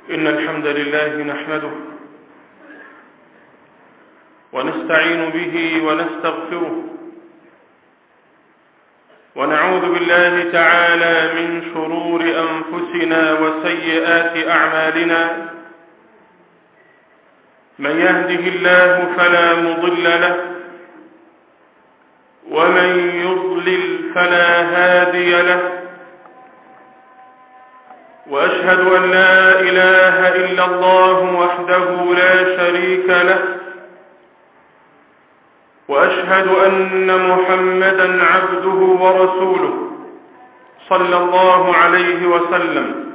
إن الحمد لله نحمده ونستعين به ونستغفره ونعوذ بالله تعالى من شرور أنفسنا وسيئات أعمالنا. من يهده الله فلا مضل له ومن يضلل فلا هادي له، وأشهد أن لا إله إلا الله وحده لا شريك له، وأشهد أن محمدا عبده ورسوله صلى الله عليه وسلم.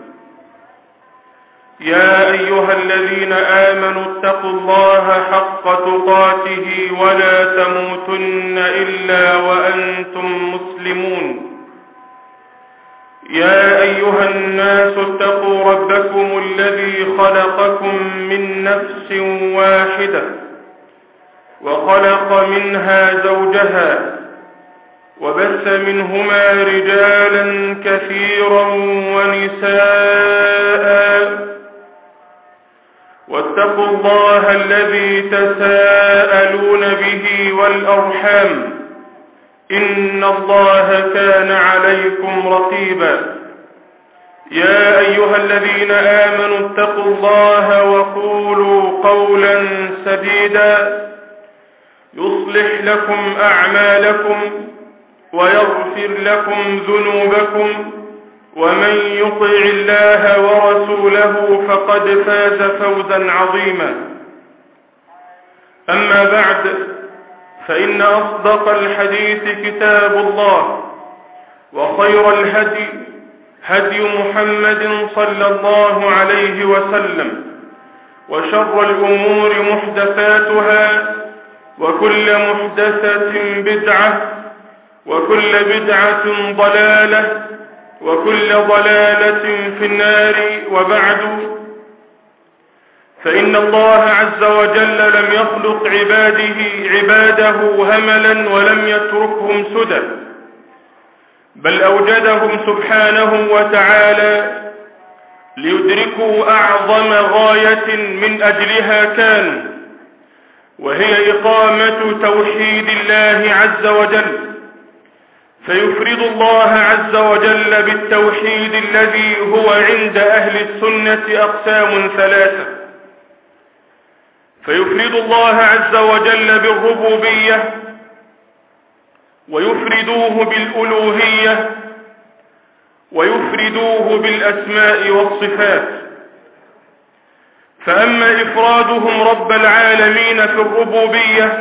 يا أيها الذين آمنوا اتقوا الله حق تقاته ولا تموتن إلا وأنتم مسلمون. يا أيها الناس اتقوا ربكم الذي خلقكم من نفس واحدة وخلق منها زوجها وبث منهما رجالا كثيرا ونساء، واتقوا الله الذي تساءلون به والأرحام إن الله كان عليكم رقيبا. يا أيها الذين آمنوا اتقوا الله وقولوا قولا سديدا يصلح لكم أعمالكم ويغفر لكم ذنوبكم، ومن يطع الله ورسوله فقد فاز فوزا عظيما. أما بعد، فإن أصدق الحديث كتاب الله، وخير الهدي هدي محمد صلى الله عليه وسلم، وشر الأمور محدثاتها، وكل محدثة بدعة، وكل بدعة ضلالة، وكل ضلالة في النار. وبعد، فإن الله عز وجل لم يخلق عباده هملا ولم يتركهم سدى، بل أوجدهم سبحانه وتعالى ليدركوا أعظم غاية من أجلها كانوا، وهي إقامة توحيد الله عز وجل. فيفرد الله عز وجل بالتوحيد الذي هو عند أهل السنة أقسام ثلاثة. فيفرد الله عز وجل بالربوبية، ويفردوه بالألوهية، ويفردوه بالأسماء والصفات. فأما إفرادهم رب العالمين في الربوبية،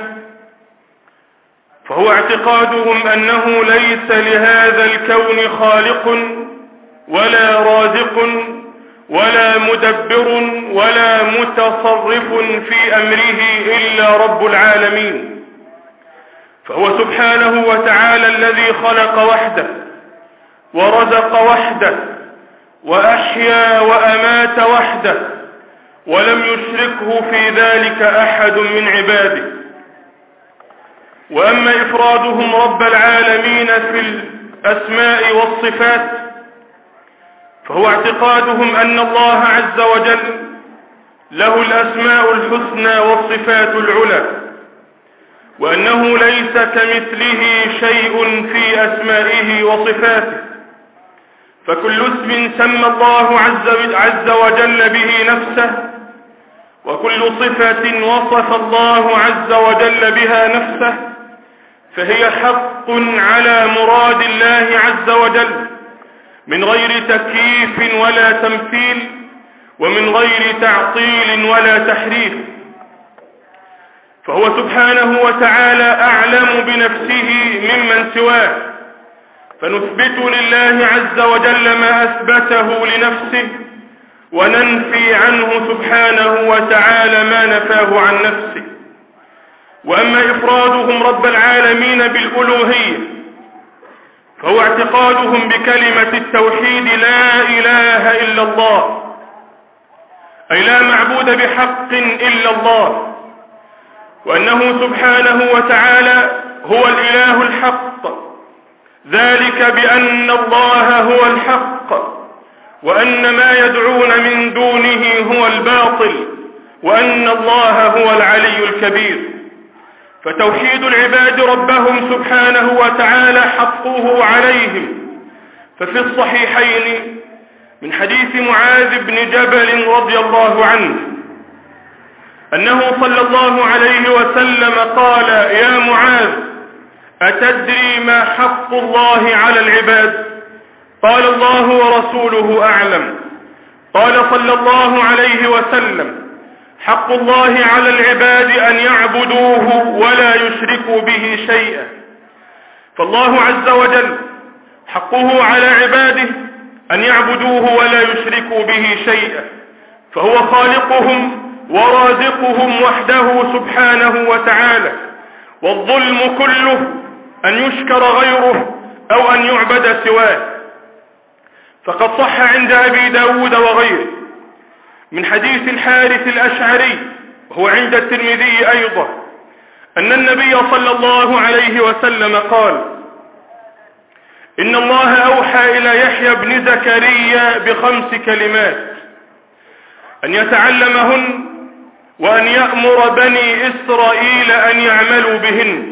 فهو اعتقادهم أنه ليس لهذا الكون خالق ولا رازق ولا مدبر ولا متصرف في أمره إلا رب العالمين. فهو سبحانه وتعالى الذي خلق وحده ورزق وحده وأحيا وأمات وحده، ولم يشركه في ذلك أحد من عباده. وأما إفرادهم رب العالمين في الأسماء والصفات، فهو اعتقادهم أن الله عز وجل له الأسماء الحسنى والصفات العلى، وأنه ليس كمثله شيء في أسمائه وصفاته. فكل اسم سمى الله عز وجل به نفسه، وكل صفة وصف الله عز وجل بها نفسه، فهي حق على مراد الله عز وجل، من غير تكييف ولا تمثيل، ومن غير تعطيل ولا تحريف. فهو سبحانه وتعالى أعلم بنفسه ممن سواه، فنثبت لله عز وجل ما أثبته لنفسه، وننفي عنه سبحانه وتعالى ما نفاه عن نفسه. وأما إفرادهم رب العالمين بالألوهية، فهو اعتقادهم بكلمة التوحيد لا إله إلا الله، أي لا معبود بحق إلا الله، وأنه سبحانه وتعالى هو الإله الحق، ذلك بأن الله هو الحق، وأن ما يدعون من دونه والباطل، وأن الله هو العلي الكبير. فتوحيد العباد ربهم سبحانه وتعالى حقه عليهم. ففي الصحيحين من حديث معاذ بن جبل رضي الله عنه أنه صلى الله عليه وسلم قال: يا معاذ، أتدري ما حق الله على العباد؟ قال: الله ورسوله أعلم. قال صلى الله عليه وسلم: حق الله على العباد أن يعبدوه ولا يشركوا به شيئا. فالله عز وجل حقه على عباده أن يعبدوه ولا يشركوا به شيئا، فهو خالقهم ورازقهم وحده سبحانه وتعالى. والظلم كله أن يشكر غيره أو أن يعبد سواه. فقد صح عند أبي داود وغيره من حديث الحارث الأشعري، وهو عند الترمذي أيضا، أن النبي صلى الله عليه وسلم قال: إن الله أوحى إلى يحيى بن زكريا ب5 كلمات: أن يتعلمهن، وأن يأمر بني إسرائيل أن يعملوا بهن.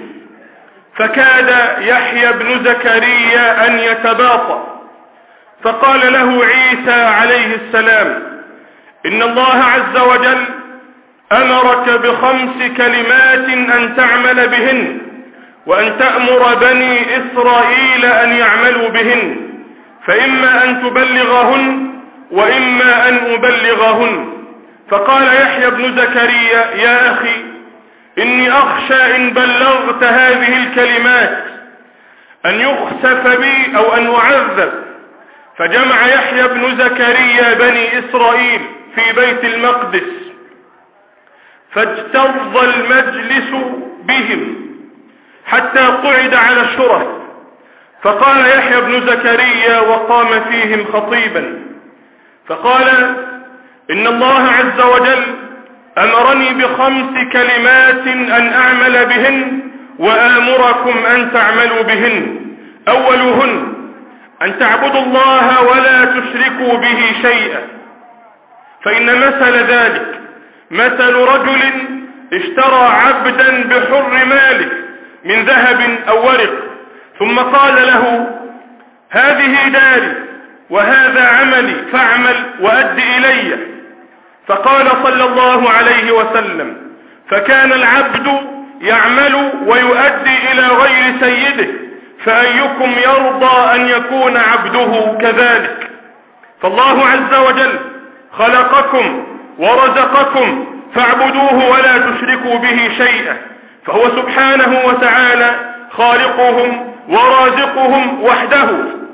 فكاد يحيى بن زكريا أن يتباطأ، فقال له عيسى عليه السلام: إن الله عز وجل أمرك ب5 كلمات أن تعمل بهن، وأن تأمر بني إسرائيل أن يعملوا بهن، فإما أن تبلغهن وإما أن أبلغهن. فقال يحيى بن زكريا: يا أخي، إني أخشى إن بلغت هذه الكلمات أن يخسف بي أو أن أعذب. فجمع يحيى بن زكريا بني إسرائيل في بيت المقدس، فاجتر المجلس بهم حتى قعد على الشرف. فقال يحيى بن زكريا وقام فيهم خطيبا، فقال: إن الله عز وجل أمرني ب5 كلمات أن أعمل بهن وآمركم أن تعملوا بهن. أولهن أن تعبدوا الله ولا تشركوا به شيئا، فإن مثل ذلك مثل رجل اشترى عبدا بحر ماله من ذهب أو ورق، ثم قال له: هذه داري وهذا عملي، فاعمل وأد إلي. فقال صلى الله عليه وسلم: فكان العبد يعمل ويؤدي إلى غير سيده، فأيكم يرضى أن يكون عبده كذلك؟ فالله عز وجل خلقكم ورزقكم فاعبدوه ولا تشركوا به شيئا، فهو سبحانه وتعالى خالقهم ورازقهم وحده.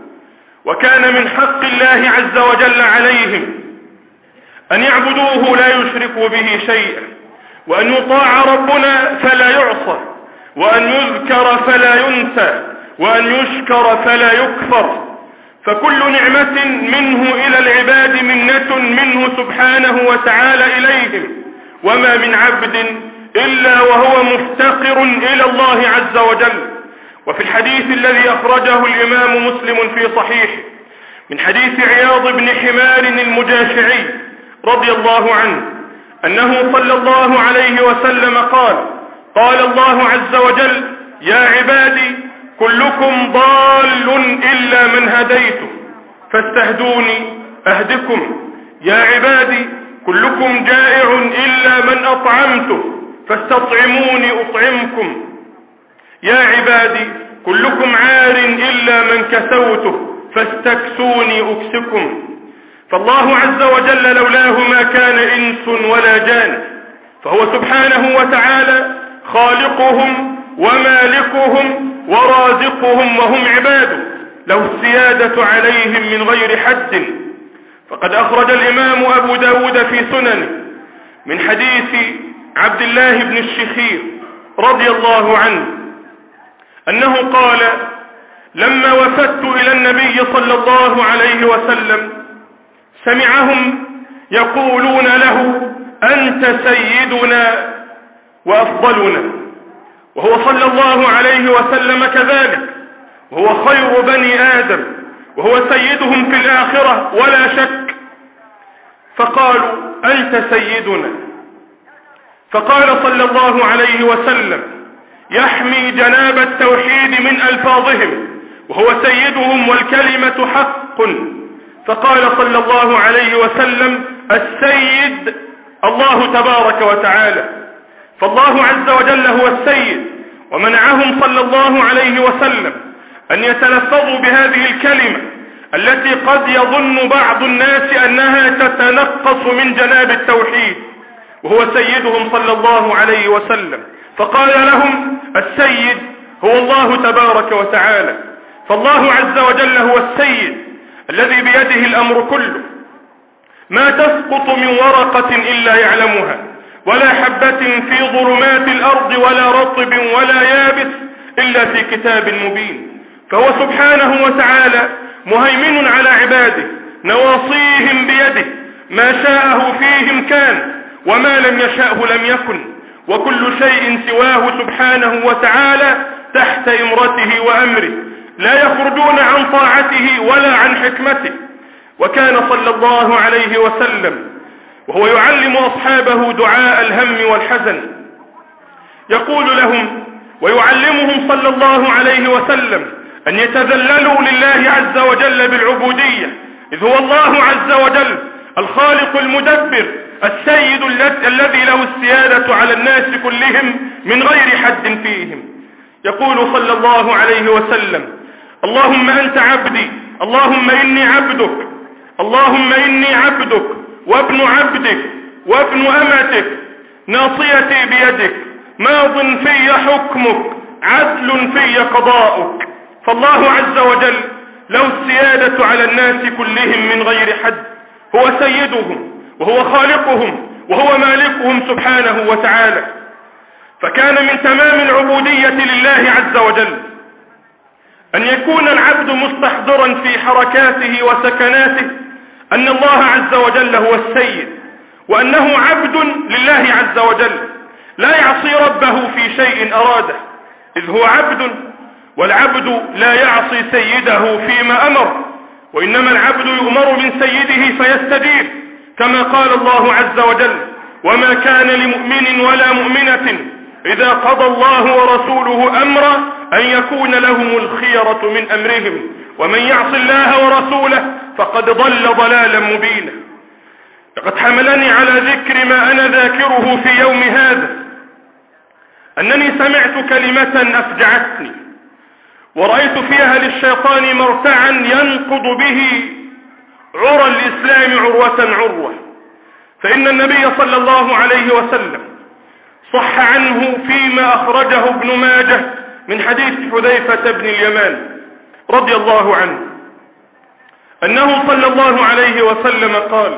وكان من حق الله عز وجل عليهم أن يعبدوه لا يشركوا به شيئا، وأن يطاع ربنا فلا يعصى، وأن يذكر فلا ينسى، وأن يشكر فلا يكفر. فكل نعمة منه إلى العباد منة منه سبحانه وتعالى إليهم، وما من عبد إلا وهو مفتقر إلى الله عز وجل. وفي الحديث الذي أخرجه الإمام مسلم في صحيحه من حديث عياض بن حمار المجاشعي رضي الله عنه أنه صلى الله عليه وسلم قال: قال الله عز وجل: يا عبادي كلكم ضال إلا من هديته فاستهدوني أهدكم. يا عبادي كلكم جائع إلا من أطعمته فاستطعموني أطعمكم. يا عبادي كلكم عار إلا من كسوته فاستكسوني أكسكم. فالله عز وجل لولاه ما كان إنس ولا جان، فهو سبحانه وتعالى خالقهم ومالكهم ورازقهم، وهم عباده له السيادة عليهم من غير حد. فقد أخرج الإمام أبو داود في سننه من حديث عبد الله بن الشخير رضي الله عنه أنه قال: لما وفدت إلى النبي صلى الله عليه وسلم سمعهم يقولون له: أنت سيدنا وأفضلنا. وهو صلى الله عليه وسلم كذلك، وهو خير بني آدم، وهو سيدهم في الآخرة ولا شك. فقالوا أنت سيدنا. فقال صلى الله عليه وسلم يحمي جناب التوحيد من ألفاظهم وهو سيدهم والكلمة حق. فقال صلى الله عليه وسلم السيد الله تبارك وتعالى، فالله عز وجل هو السيد، ومنعهم صلى الله عليه وسلم أن يتلفظوا بهذه الكلمة التي قد يظن بعض الناس أنها تتنقص من جناب التوحيد، وهو سيدهم صلى الله عليه وسلم. فقال لهم السيد هو الله تبارك وتعالى، فالله عز وجل هو السيد الذي بيده الأمر كله، ما تسقط من ورقة إلا يعلمها، ولا حبة في ظلمات الأرض ولا رطب ولا يابس إلا في كتاب مبين. فهو سبحانه وتعالى مهيمن على عباده، نواصيهم بيده، ما شاءه فيهم كان وما لم يشاءه لم يكن، وكل شيء سواه سبحانه وتعالى تحت إمرته وأمره، لا يخرجون عن طاعته ولا عن حكمته. وكان صلى الله عليه وسلم وهو يعلم أصحابه دعاء الهم والحزن يقول لهم ويعلمهم صلى الله عليه وسلم أن يتذللوا لله عز وجل بالعبودية، إذ هو الله عز وجل الخالق المدبر السيد الذي له السيادة على الناس كلهم من غير حد فيهم. يقول صلى الله عليه وسلم اللهم أنت عبدي، اللهم إني عبدك، اللهم إني عبدك وابن عبدك وابن أمتك، ناصيتي بيدك، ماض في حكمك، عدل في قضاؤك. فالله عز وجل له السيادة على الناس كلهم من غير حد، هو سيدهم وهو خالقهم وهو مالكهم سبحانه وتعالى. فكان من تمام العبودية لله عز وجل أن يكون العبد مستحضرا في حركاته وسكناته أن الله عز وجل هو السيد، وأنه عبد لله عز وجل لا يعصي ربه في شيء أراده، إذ هو عبد، والعبد لا يعصي سيده فيما أمر، وإنما العبد يؤمر من سيده فيستجيب، كما قال الله عز وجل وما كان لمؤمن ولا مؤمنة إذا قضى الله ورسوله أمرا أن يكون لهم الخيرة من أمرهم ومن يعص الله ورسوله فقد ضل ضلالا مبينا. لقد حملني على ذكر ما أنا ذاكره في يوم هذا أنني سمعت كلمة أفجعتني ورأيت فيها للشيطان مرتعا ينقض به عرى الإسلام عروة. فإن النبي صلى الله عليه وسلم صح عنه فيما أخرجه ابن ماجه من حديث حذيفة بن اليمان رضي الله عنه أنه صلى الله عليه وسلم قال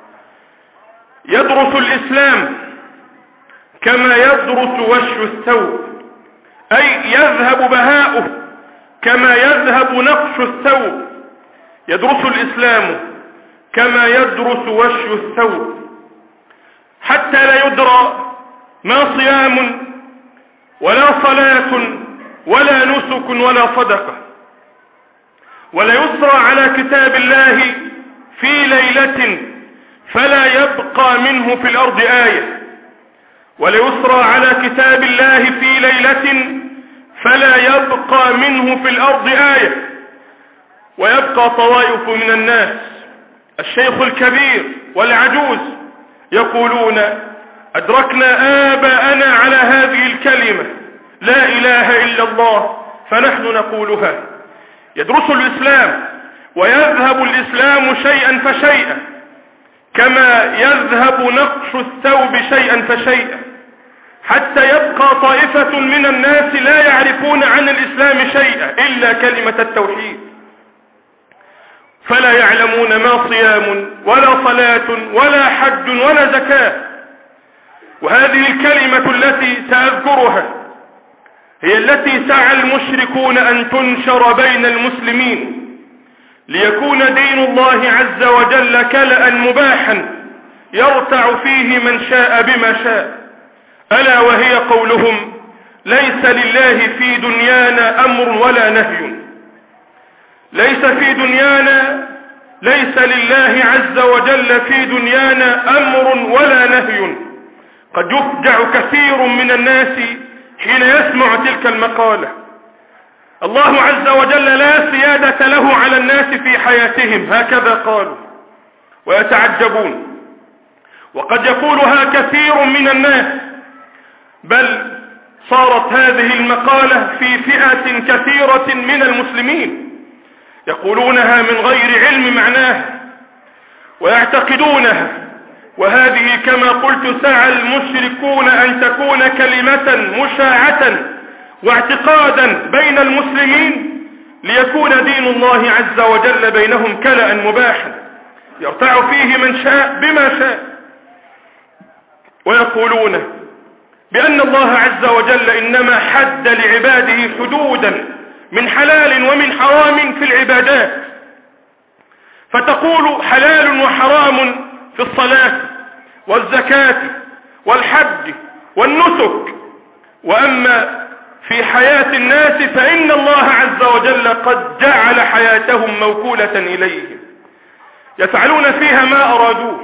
يدرس الإسلام كما يدرس وش الثوب، أي يذهب بهاؤه كما يذهب نقش الثوب. يدرس الإسلام كما يدرس وش الثوب، حتى لا يدرى ما صيام ولا صلاة ولا نسك ولا صدقة، ولا يسرى على كتاب الله في ليلة فلا يبقى منه في الأرض آية، ولا يسرى على كتاب الله في ليلة فلا يبقى منه في الأرض آية. ويبقى طوائف من الناس الشيخ الكبير والعجوز يقولون أدركنا آباءنا على هذه الكلمة لا إله إلا الله فنحن نقولها. يدرس الإسلام ويذهب الإسلام شيئا فشيئا كما يذهب نقش الثوب شيئا فشيئا، حتى يبقى طائفة من الناس لا يعرفون عن الإسلام شيئا إلا كلمة التوحيد، فلا يعلمون ما صيام ولا صلاة ولا حج ولا زكاة. وهذه الكلمة التي سأذكرها هي التي سعى المشركون أن تنشر بين المسلمين ليكون دين الله عز وجل كلأ مباحا يرتع فيه من شاء بما شاء، ألا وهي قولهم ليس لله في دنيانا أمر ولا نهي. ليس في دنيانا ليس لله عز وجل في دنيانا أمر ولا نهي. قد يفجع كثير من الناس حين يسمع تلك المقالة. الله عز وجل لا سيادة له على الناس في حياتهم، هكذا قالوا، ويتعجبون. وقد يقولها كثير من الناس، بل صارت هذه المقالة في فئة كثيرة من المسلمين يقولونها من غير علم معناها ويعتقدونها. وهذه كما قلت سعى المشركون أن تكون كلمة مشاعة واعتقادا بين المسلمين ليكون دين الله عز وجل بينهم كلأ مباحا يرتع فيه من شاء بما شاء. ويقولون بأن الله عز وجل إنما حد لعباده حدودا من حلال ومن حرام في العبادات، فتقول حلال وحرام في الصلاة والزكاة والحج والنسك، وأما في حياة الناس فإن الله عز وجل قد جعل حياتهم موكولة إليه، يفعلون فيها ما أرادوه.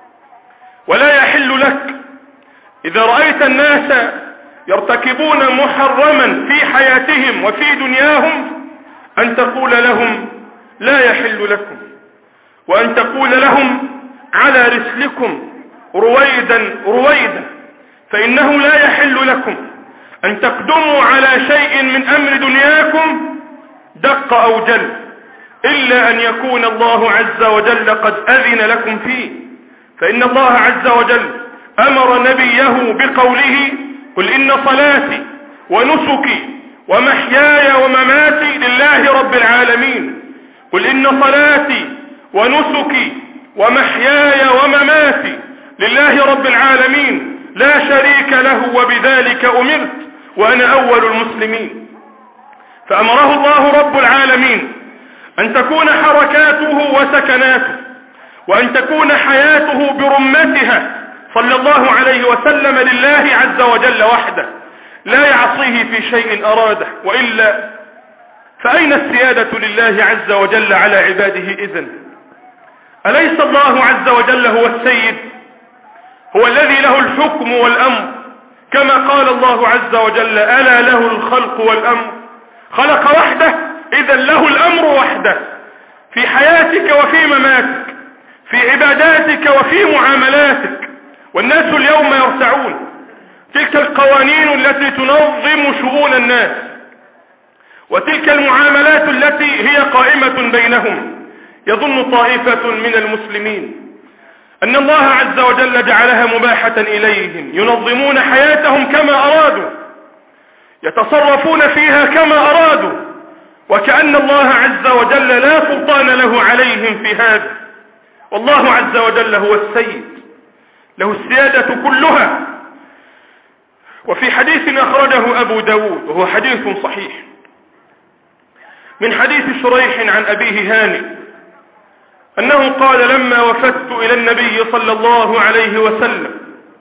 ولا يحل لك إذا رأيت الناس يرتكبون محرما في حياتهم وفي دنياهم أن تقول لهم لا يحل لكم، وأن تقول لهم على رسلكم رويدا رويدا، فإنه لا يحل لكم أن تقدموا على شيء من أمر دنياكم دق أو جل إلا أن يكون الله عز وجل قد أذن لكم فيه. فإن الله عز وجل أمر نبيه بقوله قل إن صلاتي ونسكي ومحياي ومماتي لله رب العالمين. قل إن صلاتي ونسكي ومحياي ومماتي لله رب العالمين لا شريك له وبذلك أمرت وأنا أول المسلمين. فأمره الله رب العالمين أن تكون حركاته وسكناته وأن تكون حياته برمتها صلى الله عليه وسلم لله عز وجل وحده، لا يعصيه في شيء أراده، وإلا فأين السيادة لله عز وجل على عباده إذن؟ أليس الله عز وجل هو السيد، هو الذي له الحكم والأمر، كما قال الله عز وجل ألا له الخلق والأمر؟ خلق وحده، إذا له الأمر وحده في حياتك وفي مماتك، في عباداتك وفي معاملاتك. والناس اليوم يرتعون تلك القوانين التي تنظم شؤون الناس وتلك المعاملات التي هي قائمة بينهم. يظن طائفة من المسلمين أن الله عز وجل جعلها مباحة إليهم، ينظمون حياتهم كما أرادوا، يتصرفون فيها كما أرادوا، وكأن الله عز وجل لا سلطان له عليهم في هذا. والله عز وجل هو السيد، له السيادة كلها. وفي حديث أخرجه أبو داود وهو حديث صحيح من حديث شريح عن أبيه هانئ أنه قال لما وفدت إلى النبي صلى الله عليه وسلم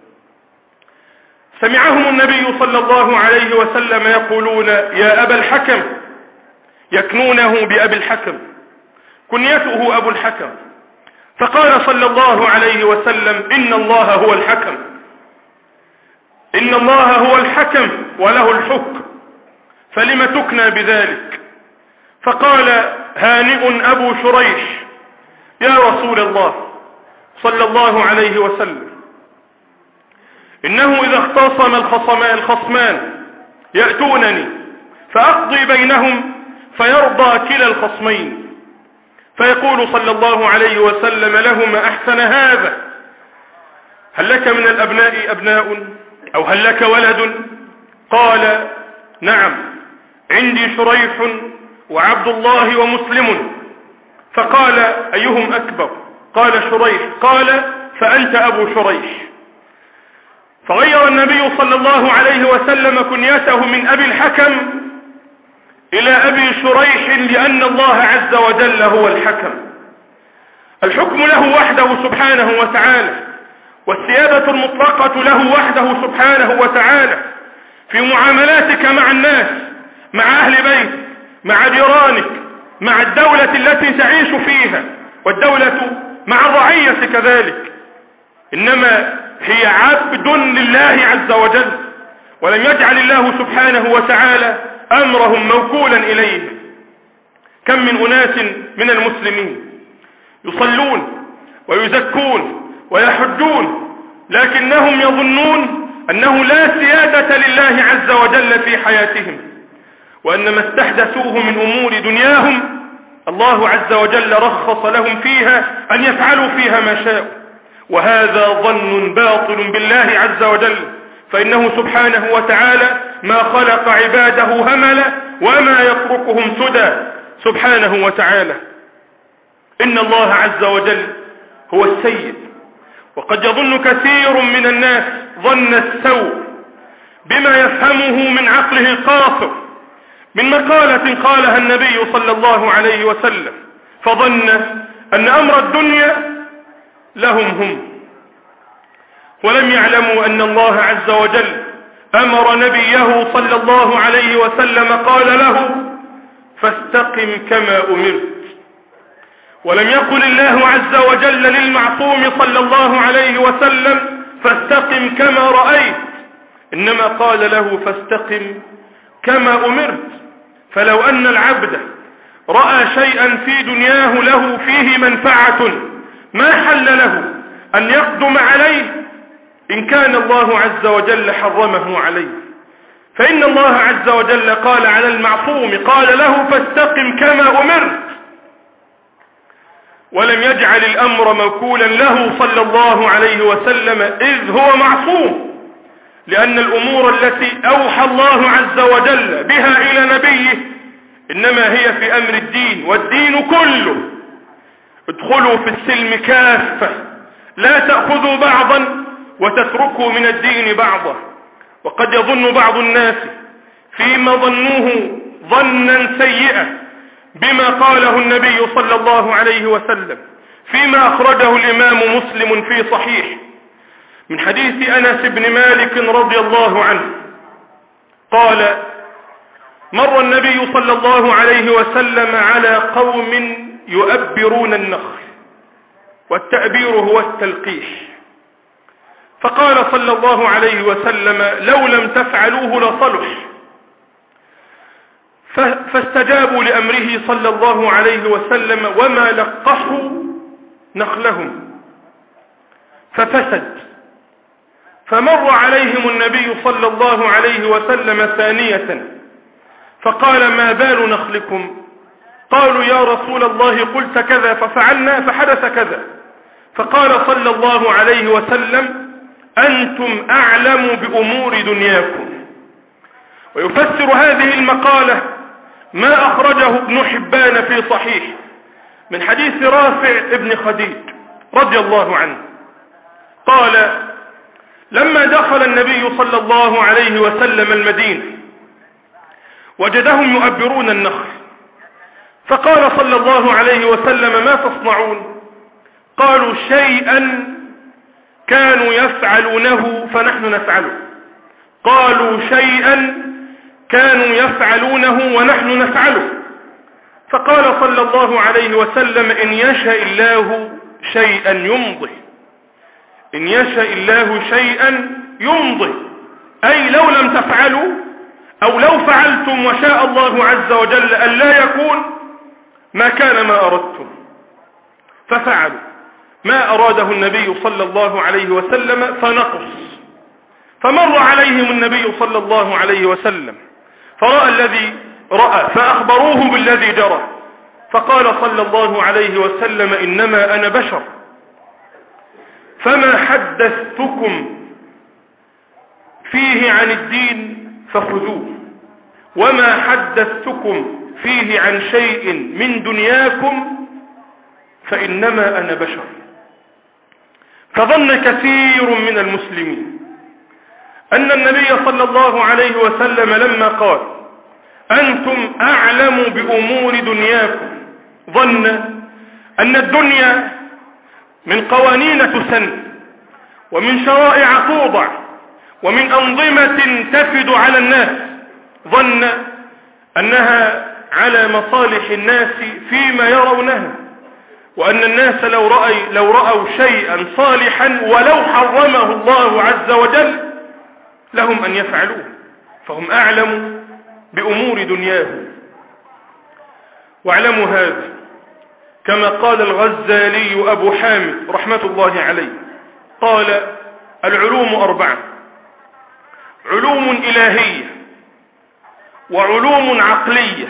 سمعهم النبي صلى الله عليه وسلم يقولون يا أبا الحكم، يكنونه بأبي الحكم، كنيته أبو الحكم. فقال صلى الله عليه وسلم إن الله هو الحكم، إن الله هو الحكم وله الحكم، فلم تكنى بذلك؟ فقال هانئ أبو شريح يا رسول الله صلى الله عليه وسلم إنه إذا اختصم الخصمان يأتونني فأقضي بينهم فيرضى كلا الخصمين، فيقول صلى الله عليه وسلم لهما أحسن هذا هل لك من الأبناء أبناء أو هل لك ولد؟ قال نعم عندي شريح وعبد الله ومسلم. فقال أيهم أكبر؟ قال شريح. قال فأنت أبو شريح. فغير النبي صلى الله عليه وسلم كنيته من أبي الحكم إلى أبي شريح لأن الله عز وجل هو الحكم. الحكم له وحده سبحانه وتعالى، والسيادة المطلقة له وحده سبحانه وتعالى في معاملاتك مع الناس، مع أهل بيت، مع جيرانك، مع الدولة التي تعيش فيها، والدولة مع الرعية كذلك، إنما هي عبد لله عز وجل، ولم يجعل الله سبحانه وتعالى أمرهم موكولا إليه. كم من أناس من المسلمين يصلون ويزكون ويحجون، لكنهم يظنون أنه لا سيادة لله عز وجل في حياتهم، وأن ما استحدثوه من أمور دنياهم الله عز وجل رخص لهم فيها أن يفعلوا فيها ما شاءوا، وهذا ظن باطل بالله عز وجل، فإنه سبحانه وتعالى ما خلق عباده هملا وما يتركهم سدى سبحانه وتعالى. إن الله عز وجل هو السيد، وقد يظن كثير من الناس ظن السوء بما يفهمه من عقله القاصر من مقالة قالها النبي صلى الله عليه وسلم، فظن أن أمر الدنيا لهم هم، ولم يعلموا أن الله عز وجل أمر نبيه صلى الله عليه وسلم قال له فاستقم كما أمرت. ولم يقل الله عز وجل للمعصوم صلى الله عليه وسلم فاستقم كما رأيت، إنما قال له فاستقم كما أمرت. فلو أن العبد رأى شيئا في دنياه له فيه منفعة ما حل له أن يقدم عليه إن كان الله عز وجل حرمه عليه، فإن الله عز وجل قال على المعصوم قال له فاستقم كما أمرت، ولم يجعل الأمر موكولا له صلى الله عليه وسلم إذ هو معصوم، لأن الأمور التي أوحى الله عز وجل بها إلى نبيه إنما هي في أمر الدين، والدين كله. ادخلوا في السلم كافة، لا تأخذوا بعضا وتتركوا من الدين بعضا. وقد يظن بعض الناس فيما ظنوه ظنا سيئا بما قاله النبي صلى الله عليه وسلم فيما أخرجه الإمام مسلم في صحيح من حديث أنس بن مالك رضي الله عنه قال مر النبي صلى الله عليه وسلم على قوم يؤبرون النخل، والتأبير هو التلقيح، فقال صلى الله عليه وسلم لو لم تفعلوه لصلح، فاستجابوا لأمره صلى الله عليه وسلم وما لقحوا نخلهم ففسد. فمر عليهم النبي صلى الله عليه وسلم ثانية فقال ما بال نخلكم؟ قالوا يا رسول الله قلت كذا ففعلنا فحدث كذا. فقال صلى الله عليه وسلم أنتم أعلم بأمور دنياكم. ويفسر هذه المقالة ما أخرجه ابن حبان في صحيح من حديث رافع ابن خديج رضي الله عنه قال لما دخل النبي صلى الله عليه وسلم المدينة وجدهم يؤبرون النخل، فقال صلى الله عليه وسلم ما تصنعون؟ قالوا شيئا كانوا يفعلونه فنحن نفعله. قالوا شيئا كانوا يفعلونه ونحن نفعله. فقال صلى الله عليه وسلم إن يشاء الله شيئا يمضي، إن يشاء الله شيئا يمضي، أي لو لم تفعلوا أو لو فعلتم وشاء الله عز وجل أن لا يكون ما كان ما أردتم، ففعلوا ما أراده النبي صلى الله عليه وسلم فنقص. فمر عليهم النبي صلى الله عليه وسلم فرأى الذي رأى فأخبروه بالذي جرى، فقال صلى الله عليه وسلم إنما أنا بشر، فما حدثتكم فيه عن الدين فخذوه، وما حدثتكم فيه عن شيء من دنياكم فإنما أنا بشر. فظن كثير من المسلمين أن النبي صلى الله عليه وسلم لما قال أنتم أعلم بأمور دنياكم ظن أن الدنيا من قوانين تسن ومن شرائع توضع ومن أنظمة تفد على الناس، ظن أنها على مصالح الناس فيما يرونها، وأن الناس لو رأوا شيئا صالحا ولو حرمه الله عز وجل لهم أن يفعلوه، فهم أعلم بأمور دنياهم. واعلموا هذا كما قال الغزالي أبو حامد رحمة الله عليه، قال: العلوم 4: علوم إلهية، وعلوم عقلية،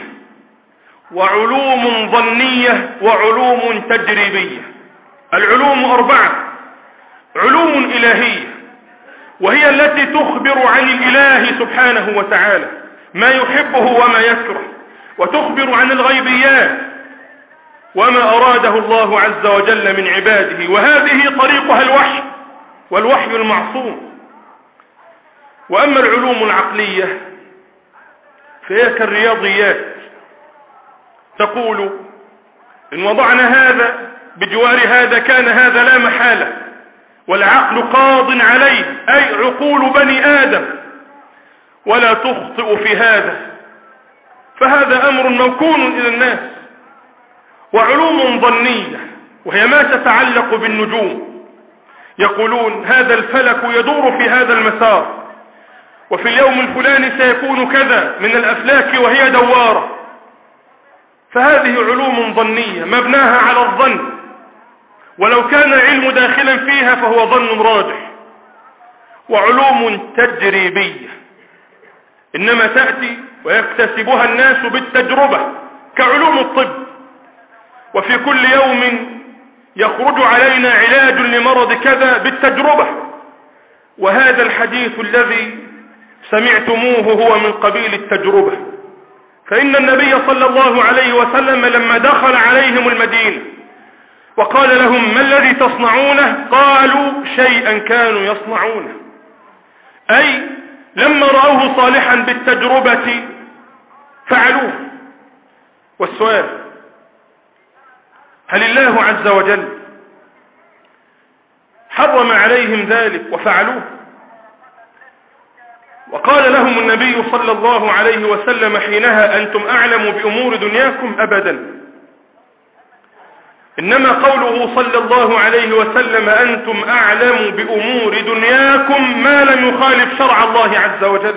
وعلوم ظنية، وعلوم تجريبية. العلوم 4: علوم إلهية، وهي التي تخبر عن الإله سبحانه وتعالى ما يحبه وما يكره، وتخبر عن الغيبيات وما أراده الله عز وجل من عباده، وهذه طريقها الوحي والوحي المعصوم. وأما العلوم العقلية فهي كالرياضيات، تقول إن وضعنا هذا بجوار هذا كان هذا لا محالة، والعقل قاض عليه، أي عقول بني آدم، ولا تخطئ في هذا، فهذا أمر موكول إلى الناس. وعلوم ظنية، وهي ما تتعلق بالنجوم، يقولون هذا الفلك يدور في هذا المسار، وفي اليوم الفلاني سيكون كذا من الأفلاك وهي دوارة، فهذه علوم ظنية مبناها على الظن، ولو كان العلم داخلا فيها فهو ظن راجح. وعلوم تجريبية إنما تأتي ويكتسبها الناس بالتجربة، كعلوم الطب، وفي كل يوم يخرج علينا علاج لمرض كذا بالتجربة. وهذا الحديث الذي سمعتموه هو من قبيل التجربة، فإن النبي صلى الله عليه وسلم لما دخل عليهم المدينة وقال لهم: ما الذي تصنعونه؟ قالوا: شيئا كانوا يصنعونه، أي لما رأوه صالحا بالتجربة فعلوه. والسؤال: هل الله عز وجل حرم عليهم ذلك وفعلوه؟ وقال لهم النبي صلى الله عليه وسلم حينها: أنتم أعلم بأمور دنياكم؟ أبدا، إنما قوله صلى الله عليه وسلم أنتم أعلم بأمور دنياكم ما لم يخالف شرع الله عز وجل.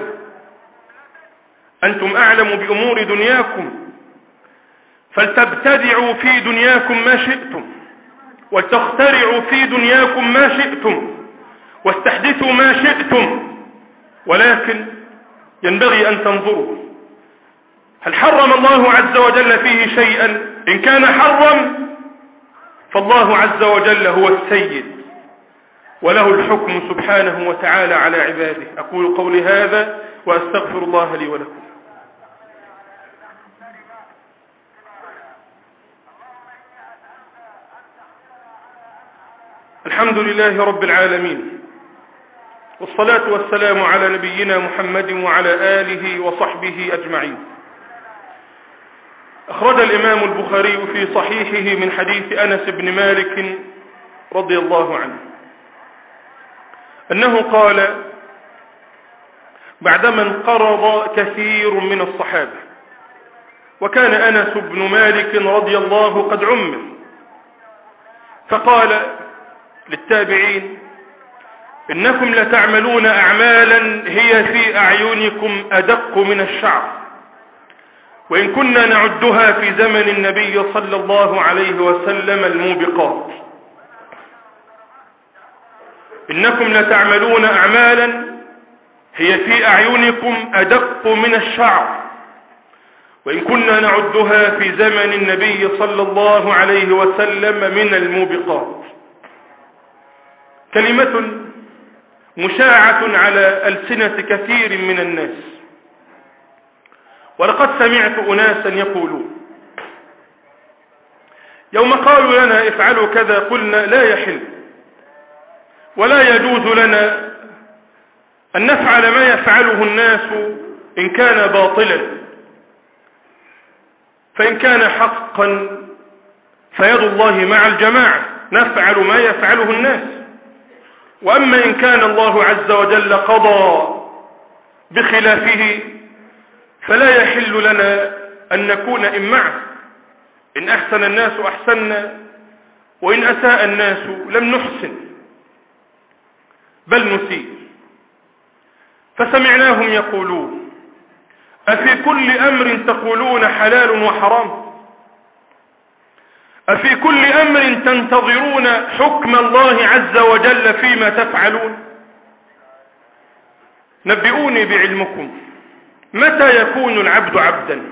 أنتم أعلم بأمور دنياكم، فلتبتدعوا في دنياكم ما شئتم، ولتخترعوا في دنياكم ما شئتم، واستحدثوا ما شئتم، ولكن ينبغي أن تنظروا هل حرم الله عز وجل فيه شيئا؟ إن كان حرم فالله عز وجل هو السيد وله الحكم سبحانه وتعالى على عباده. أقول قولي هذا وأستغفر الله لي ولكم. الحمد لله رب العالمين، والصلاة والسلام على نبينا محمد وعلى آله وصحبه أجمعين. أخرج الإمام البخاري في صحيحه من حديث أنس بن مالك رضي الله عنه أنه قال: بعدما انقرض كثير من الصحابة، وكان أنس بن مالك رضي الله قد عمر، فقال للتابعين: إنكم لتعملون أعمالا هي في أعينكم أدق من الشعر، وإن كنا نعدها في زمن النبي صلى الله عليه وسلم الموبقات. إنكم لتعملون أعمالا هي في أعينكم أدق من الشعر، وإن كنا نعدها في زمن النبي صلى الله عليه وسلم من الموبقات. كلمة مشاعة على ألسنة كثير من الناس، ولقد سمعت أناسا يقولون يوم قالوا لنا افعلوا كذا قلنا لا يحل ولا يجوز لنا أن نفعل ما يفعله الناس إن كان باطلا، فإن كان حقا فيد الله مع الجماعة، نفعل ما يفعله الناس. وأما إن كان الله عز وجل قضى بخلافه فلا يحل لنا أن نكون إن معه. إن أحسن الناس أحسننا، وإن أساء الناس لم نحسن بل نسيء. فسمعناهم يقولون أفي كل أمر تقولون حلال وحرام؟ أفي كل أمر تنتظرون حكم الله عز وجل فيما تفعلون؟ نبئوني بعلمكم، متى يكون العبد عبدا؟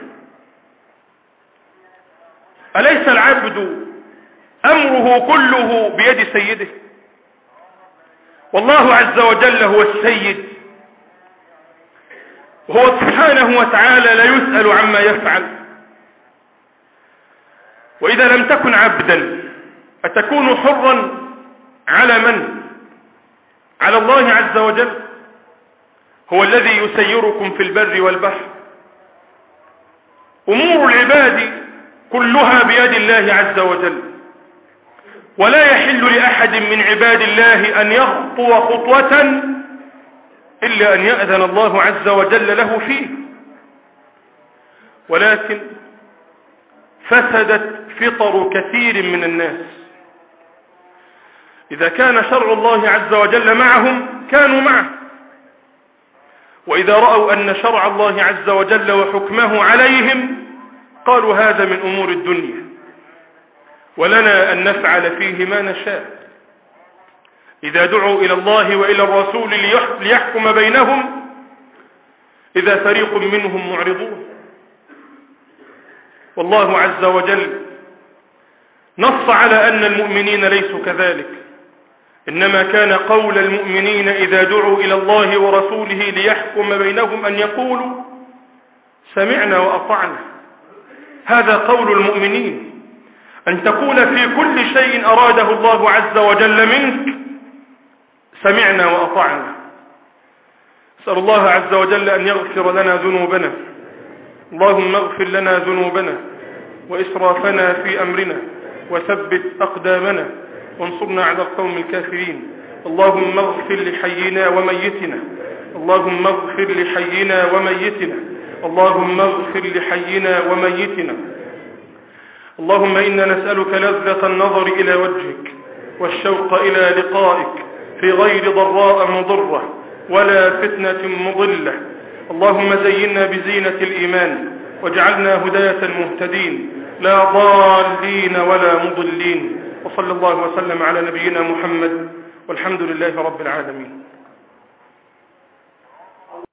أليس العبد أمره كله بيد سيده؟ والله عز وجل هو السيد، وهو سبحانه وتعالى لا يسأل عما يفعل. وإذا لم تكن عبدا أتكون حرا على من؟ على الله عز وجل، هو الذي يسيركم في البر والبحر. أمور العباد كلها بيد الله عز وجل، ولا يحل لأحد من عباد الله أن يخطو خطوة إلا أن يأذن الله عز وجل له فيه. ولكن فسدت فطر كثير من الناس. إذا كان شرع الله عز وجل معهم كانوا معه، وإذا رأوا أن شرع الله عز وجل وحكمه عليهم قالوا هذا من أمور الدنيا ولنا أن نفعل فيه ما نشاء. إذا دعوا إلى الله وإلى الرسول ليحكم بينهم إذا فريق منهم معرضون. والله عز وجل نص على أن المؤمنين ليسوا كذلك، إنما كان قول المؤمنين إذا دعوا إلى الله ورسوله ليحكم بينهم أن يقولوا سمعنا وأطعنا. هذا قول المؤمنين، أن تقول في كل شيء أراده الله عز وجل منك سمعنا وأطعنا. أسأل الله عز وجل أن يغفر لنا ذنوبنا. اللهم اغفر لنا ذنوبنا وإسرافنا في أمرنا وثبت أقدامنا وانصرنا على القوم الكافرين. اللهم اغفر لحينا وميتنا، اللهم اغفر لحينا وميتنا، اللهم اغفر لحينا وميتنا. اللهم إنا نسألك لذة النظر إلى وجهك والشوق إلى لقائك في غير ضراء مضرة ولا فتنة مضلة. اللهم زينا بزينة الإيمان واجعلنا هداة مهتدين لا ضالين ولا مضلين. وصلى الله وسلم على نبينا محمد والحمد لله رب العالمين.